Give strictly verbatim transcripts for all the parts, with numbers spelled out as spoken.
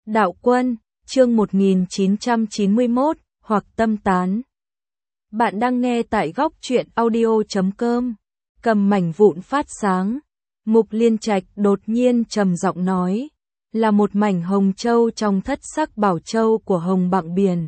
Đạo Quân, chương một nghìn chín trăm chín mươi mốt, hoặc tâm tán. Bạn đang nghe tại góc truyện audio chấm com. Cầm mảnh vụn phát sáng. Mục Liên Trạch đột nhiên trầm giọng nói, là một mảnh hồng châu trong thất sắc bảo châu của hồng bạng biển.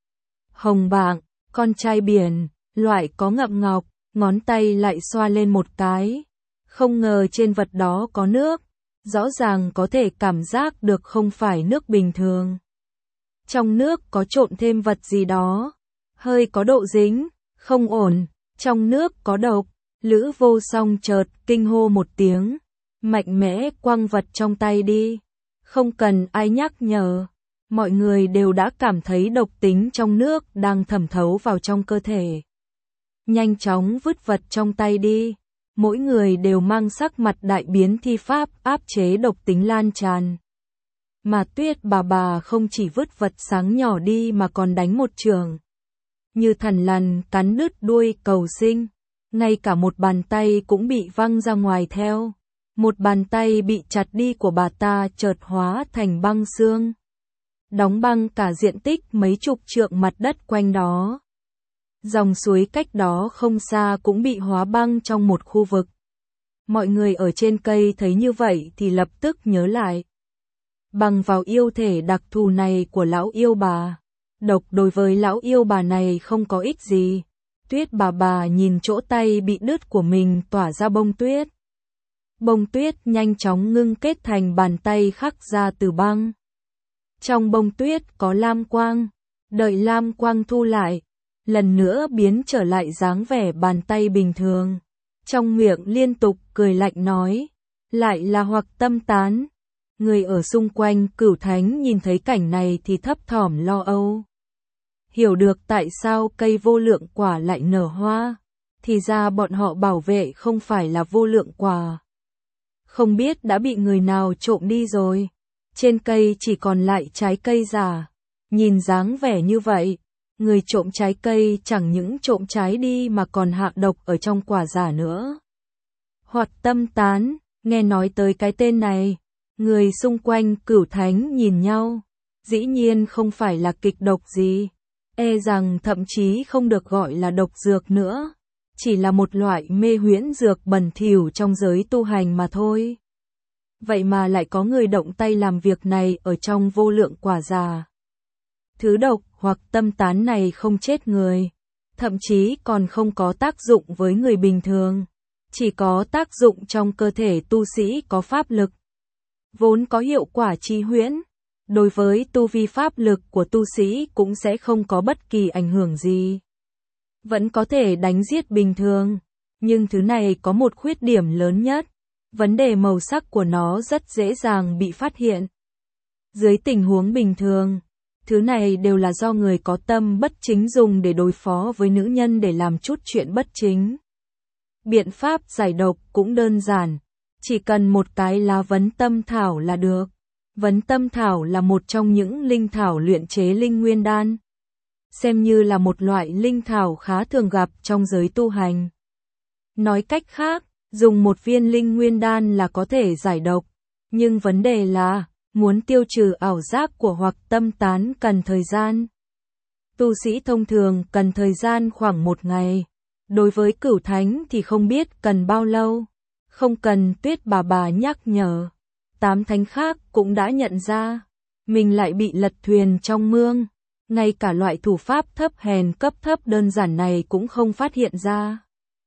Hồng bạng, con trai biển, loại có ngậm ngọc, ngón tay lại xoa lên một cái. Không ngờ trên vật đó có nước, rõ ràng có thể cảm giác được không phải nước bình thường. Trong nước có trộn thêm vật gì đó, hơi có độ dính, không ổn, trong nước có độc. Lữ Vô Song chợt kinh hô một tiếng, mạnh mẽ quăng vật trong tay đi. Không cần ai nhắc nhở, mọi người đều đã cảm thấy độc tính trong nước đang thẩm thấu vào trong cơ thể. Nhanh chóng vứt vật trong tay đi. Mỗi người đều mang sắc mặt đại biến thi pháp áp chế độc tính lan tràn. Mà Tuyết bà bà không chỉ vứt vật sáng nhỏ đi mà còn đánh một chưởng. Như thằn lằn cắn đứt đuôi cầu sinh. Ngay cả một bàn tay cũng bị văng ra ngoài theo. Một bàn tay bị chặt đi của bà ta chợt hóa thành băng xương. Đóng băng cả diện tích mấy chục trượng mặt đất quanh đó. Dòng suối cách đó không xa cũng bị hóa băng trong một khu vực. Mọi người ở trên cây thấy như vậy thì lập tức nhớ lại. Bằng vào yêu thể đặc thù này của lão yêu bà, độc đối với lão yêu bà này không có ích gì. Tuyết bà bà nhìn chỗ tay bị đứt của mình tỏa ra bông tuyết. Bông tuyết nhanh chóng ngưng kết thành bàn tay khắc ra từ băng. Trong bông tuyết có lam quang, đợi lam quang thu lại, lần nữa biến trở lại dáng vẻ bàn tay bình thường. Trong miệng liên tục cười lạnh nói, lại là hoặc tâm tán. Người ở xung quanh Cửu Thánh nhìn thấy cảnh này thì thấp thỏm lo âu. Hiểu được tại sao cây vô lượng quả lại nở hoa, thì ra bọn họ bảo vệ không phải là vô lượng quả. Không biết đã bị người nào trộm đi rồi. Trên cây chỉ còn lại trái cây giả. Nhìn dáng vẻ như vậy, người trộm trái cây chẳng những trộm trái đi mà còn hạ độc ở trong quả giả nữa. Hoặc tâm tán, nghe nói tới cái tên này, người xung quanh Cửu Thánh nhìn nhau, dĩ nhiên không phải là kịch độc gì, e rằng thậm chí không được gọi là độc dược nữa, chỉ là một loại mê huyễn dược bẩn thỉu trong giới tu hành mà thôi. Vậy mà lại có người động tay làm việc này ở trong vô lượng quả giả. Thứ độc hoặc tâm tán này không chết người, thậm chí còn không có tác dụng với người bình thường, chỉ có tác dụng trong cơ thể tu sĩ có pháp lực. Vốn có hiệu quả chi huyễn, đối với tu vi pháp lực của tu sĩ cũng sẽ không có bất kỳ ảnh hưởng gì. Vẫn có thể đánh giết bình thường, nhưng thứ này có một khuyết điểm lớn nhất, vấn đề màu sắc của nó rất dễ dàng bị phát hiện. Dưới tình huống bình thường, thứ này đều là do người có tâm bất chính dùng để đối phó với nữ nhân để làm chút chuyện bất chính. Biện pháp giải độc cũng đơn giản, chỉ cần một cái lá vấn tâm thảo là được. Vấn tâm thảo là một trong những linh thảo luyện chế linh nguyên đan, xem như là một loại linh thảo khá thường gặp trong giới tu hành. Nói cách khác, dùng một viên linh nguyên đan là có thể giải độc, nhưng vấn đề là muốn tiêu trừ ảo giác của hoặc tâm tán cần thời gian. Tu sĩ thông thường cần thời gian khoảng một ngày, đối với Cửu Thánh thì không biết cần bao lâu. Không cần Tuyết bà bà nhắc nhở, tám thánh khác cũng đã nhận ra, mình lại bị lật thuyền trong mương, ngay cả loại thủ pháp thấp hèn cấp thấp đơn giản này cũng không phát hiện ra.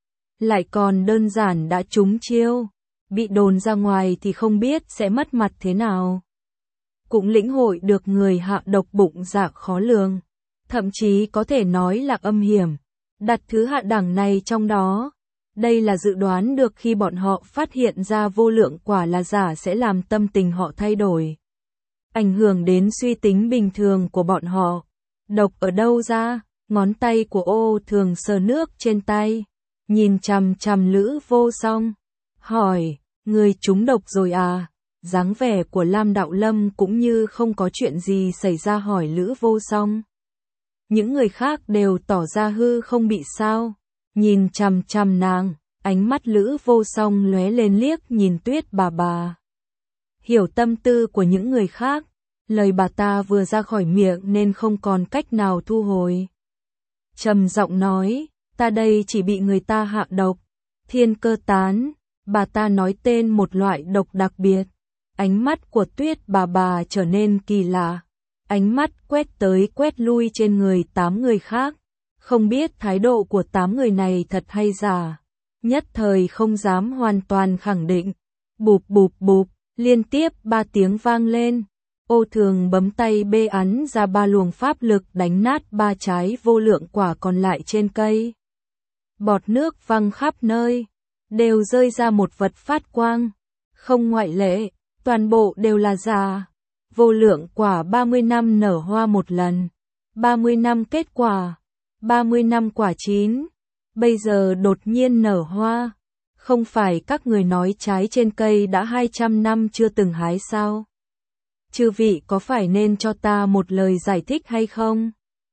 Lại còn đơn giản đã trúng chiêu, bị đồn ra ngoài thì không biết sẽ mất mặt thế nào. Cũng lĩnh hội được người hạ độc bụng dạ khó lường, thậm chí có thể nói là âm hiểm, đặt thứ hạ đẳng này trong đó. Đây là dự đoán được khi bọn họ phát hiện ra vô lượng quả là giả sẽ làm tâm tình họ thay đổi, ảnh hưởng đến suy tính bình thường của bọn họ. Độc ở đâu ra? Ngón tay của Ô Thường sờ nước trên tay, nhìn chằm chằm Lữ Vô Song, hỏi, người trúng độc rồi à? Dáng vẻ của Lam Đạo Lâm cũng như không có chuyện gì xảy ra hỏi Lữ Vô Song. Những người khác đều tỏ ra hư không bị sao. Nhìn chằm chằm nàng, ánh mắt Lữ Vô Song lóe lên liếc nhìn Tuyết bà bà. Hiểu tâm tư của những người khác, Lời bà ta vừa ra khỏi miệng nên không còn cách nào thu hồi. Trầm giọng nói, ta đây chỉ bị người ta hạ độc. Thiên cơ tán, bà ta nói tên một loại độc đặc biệt. Ánh mắt của Tuyết bà bà trở nên kỳ lạ. Ánh mắt quét tới quét lui trên người tám người khác. Không biết thái độ của tám người này thật hay giả. Nhất thời không dám hoàn toàn khẳng định. Bụp bụp bụp, liên tiếp ba tiếng vang lên. Ô Thường bấm tay bê ấn ra ba luồng pháp lực đánh nát ba trái vô lượng quả còn lại trên cây. Bọt nước văng khắp nơi, đều rơi ra một vật phát quang. Không ngoại lệ, toàn bộ đều là giả. Vô lượng quả ba mươi năm nở hoa một lần, ba mươi năm kết quả, ba mươi năm quả chín, bây giờ đột nhiên nở hoa. Không phải các người nói trái trên cây đã hai trăm năm chưa từng hái sao? Chư vị có phải nên cho ta một lời giải thích hay không?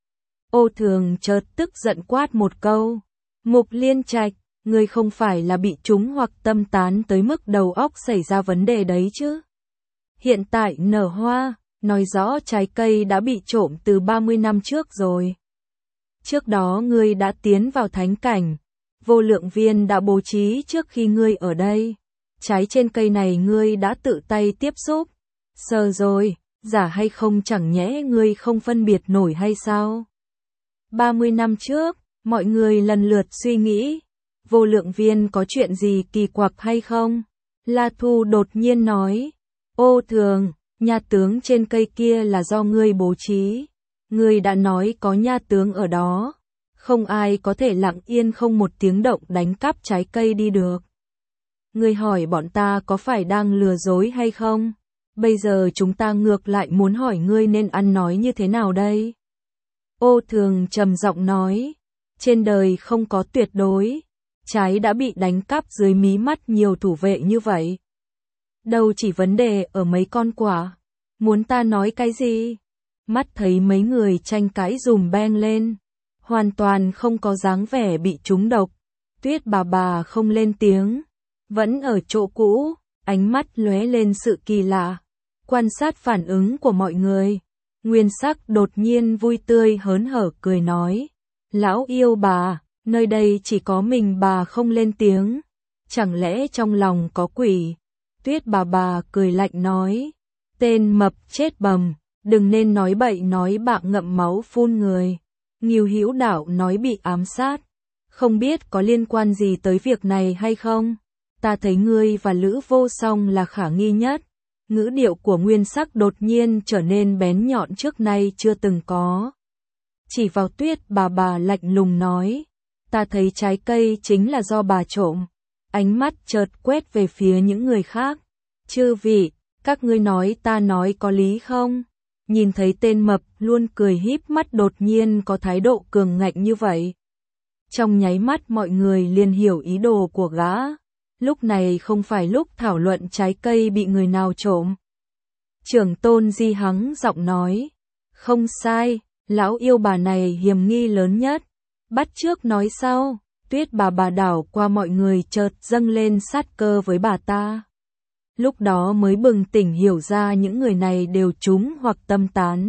Ô Thường chợt tức giận quát một câu. Mục Liên Trạch, ngươi không phải là bị trúng hoặc tâm tán tới mức đầu óc xảy ra vấn đề đấy chứ? Hiện tại nở hoa, nói rõ trái cây đã bị trộm từ ba mươi năm trước rồi. Trước đó ngươi đã tiến vào thánh cảnh, vô lượng viên đã bố trí trước khi ngươi ở đây. Trái trên cây này ngươi đã tự tay tiếp xúc. Sờ rồi, giả hay không chẳng nhẽ ngươi không phân biệt nổi hay sao? ba mươi năm trước, mọi người lần lượt suy nghĩ, vô lượng viên có chuyện gì kỳ quặc hay không? La Thu đột nhiên nói, Ô Thường, nha tướng trên cây kia là do ngươi bố trí. Ngươi đã nói có nha tướng ở đó, không ai có thể lặng yên không một tiếng động đánh cắp trái cây đi được. Ngươi hỏi bọn ta có phải đang lừa dối hay không? Bây giờ chúng ta ngược lại muốn hỏi ngươi nên ăn nói như thế nào đây? Ô Thường trầm giọng nói, trên đời không có tuyệt đối, trái đã bị đánh cắp dưới mí mắt nhiều thủ vệ như vậy. Đâu chỉ vấn đề ở mấy con quả, muốn ta nói cái gì? Mắt thấy mấy người tranh cãi dùm beng lên, hoàn toàn không có dáng vẻ bị trúng độc. Tuyết bà bà không lên tiếng, vẫn ở chỗ cũ, ánh mắt lóe lên sự kỳ lạ, quan sát phản ứng của mọi người. Nguyên Sắc đột nhiên vui tươi hớn hở cười nói, lão yêu bà, nơi đây chỉ có mình bà không lên tiếng, chẳng lẽ trong lòng có quỷ? Tuyết bà bà cười lạnh nói, tên mập chết bầm, đừng nên nói bậy nói bạ ngậm máu phun người. Ngưu Hữu Đạo nói bị ám sát, không biết có liên quan gì tới việc này hay không? Ta thấy ngươi và Lữ Vô Song là khả nghi nhất. Ngữ điệu của Nguyên Sắc đột nhiên trở nên bén nhọn trước nay chưa từng có. Chỉ vào Tuyết bà bà lạnh lùng nói, ta thấy trái cây chính là do bà trộm. Ánh mắt chợt quét về phía những người khác. Chư vị, các ngươi nói ta nói có lý không? Nhìn thấy tên mập luôn cười híp mắt đột nhiên có thái độ cường ngạnh như vậy. Trong nháy mắt mọi người liền hiểu ý đồ của gã. Lúc này không phải lúc thảo luận trái cây bị người nào trộm. Trưởng tôn Di Hắng giọng nói, không sai, lão yêu bà này hiểm nghi lớn nhất. Bắt trước nói sau, Tuyết bà bà đảo qua mọi người chợt dâng lên sát cơ với bà ta. Lúc đó mới bừng tỉnh hiểu ra những người này đều trúng hoặc tâm tán.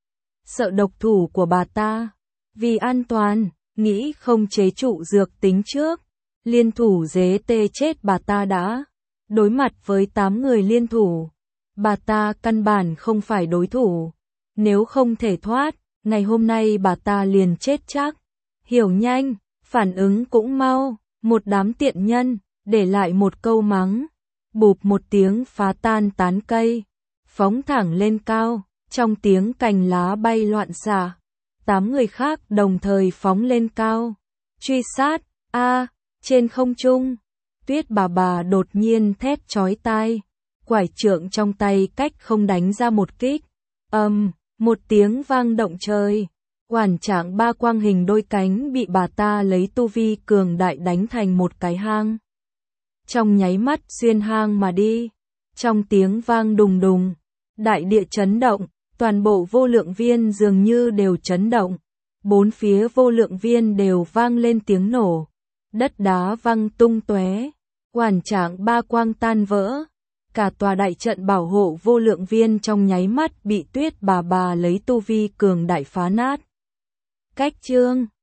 Sợ độc thủ của bà ta, vì an toàn, nghĩ không chế trụ dược tính trước. Liên thủ dế tê chết bà ta đã. Đối mặt với tám người liên thủ, bà ta căn bản không phải đối thủ. Nếu không thể thoát, ngày hôm nay bà ta liền chết chắc. Hiểu nhanh, phản ứng cũng mau, một đám tiện nhân, để lại một câu mắng. Bụp một tiếng phá tan tán cây, phóng thẳng lên cao, trong tiếng cành lá bay loạn xạ. Tám người khác đồng thời phóng lên cao, truy sát, a trên không trung. Tuyết bà bà đột nhiên thét chói tai, quải trượng trong tay cách không đánh ra một kích. Ầm, um, một tiếng vang động trời. Quản trạng ba quang hình đôi cánh bị bà ta lấy tu vi cường đại đánh thành một cái hang. Trong nháy mắt xuyên hang mà đi. Trong tiếng vang đùng đùng, đại địa chấn động, toàn bộ vô lượng viên dường như đều chấn động. Bốn phía vô lượng viên đều vang lên tiếng nổ. Đất đá văng tung tóe, quản trạng ba quang tan vỡ. Cả tòa đại trận bảo hộ vô lượng viên trong nháy mắt bị Tuyết Bà Bà lấy tu vi cường đại phá nát. Cách chương